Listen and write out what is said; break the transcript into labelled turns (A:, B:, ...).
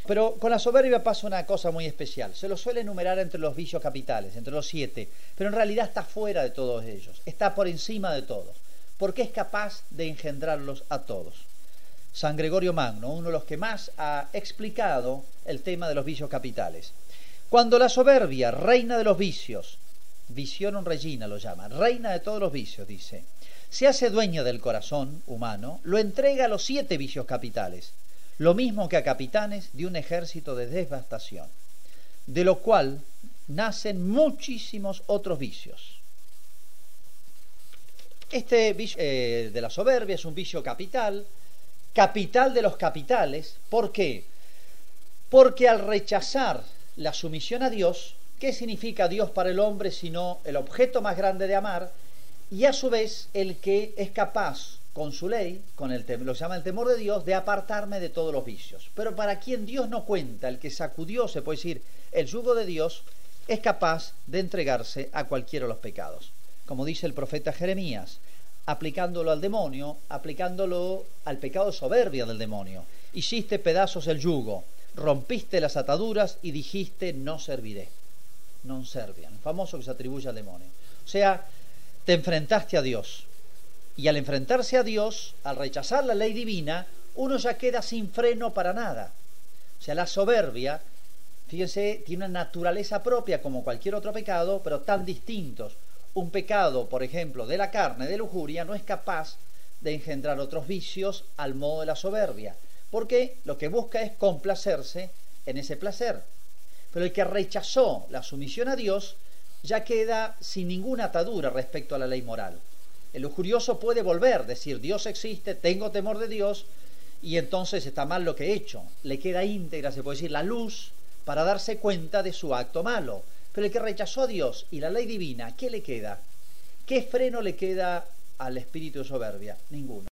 A: Pero con la soberbia pasa una cosa muy especial. Se lo suele enumerar entre los vicios capitales, entre los 7, pero en realidad está fuera de todos ellos, está por encima de todos, porque es capaz de engendrarlos a todos. San Gregorio Magno, uno de los que más ha explicado el tema de los vicios capitales. Cuando la soberbia, reina de los vicios, visiorum regina lo llama, reina de todos los vicios, dice, se hace dueña del corazón humano, lo entrega a los 7 vicios capitales, lo mismo que a capitanes de un ejército de devastación, de lo cual nacen muchísimos otros vicios. Este vicio de la soberbia es un vicio capital, capital de los capitales. ¿Por qué? Porque al rechazar la sumisión a Dios, ¿qué significa Dios para el hombre sino el objeto más grande de amar? Y a su vez el que es capaz, con su ley, con lo que se llama el temor de Dios, de apartarme de todos los vicios. Pero para quien Dios no cuenta, el que sacudió, se puede decir, el yugo de Dios, es capaz de entregarse a cualquiera de los pecados. Como dice el profeta Jeremías, aplicándolo al demonio, aplicándolo al pecado de soberbia del demonio. Hiciste pedazos el yugo, rompiste las ataduras y dijiste, no serviré. Non serviam, famoso que se atribuye al demonio. O sea, te enfrentaste a Dios. Y al enfrentarse a Dios, al rechazar la ley divina, uno ya queda sin freno para nada. O sea, la soberbia, fíjense, tiene una naturaleza propia como cualquier otro pecado, pero tan distintos. Un pecado, por ejemplo, de la carne, de lujuria, no es capaz de engendrar otros vicios al modo de la soberbia, porque lo que busca es complacerse en ese placer. Pero el que rechazó la sumisión a Dios ya queda sin ninguna atadura respecto a la ley moral. El lujurioso puede volver, decir, Dios existe, tengo temor de Dios, y entonces está mal lo que he hecho. Le queda íntegra, se puede decir, la luz para darse cuenta de su acto malo. Pero el que rechazó a Dios y la ley divina, ¿qué le queda? ¿Qué freno le queda al espíritu de soberbia? Ninguno.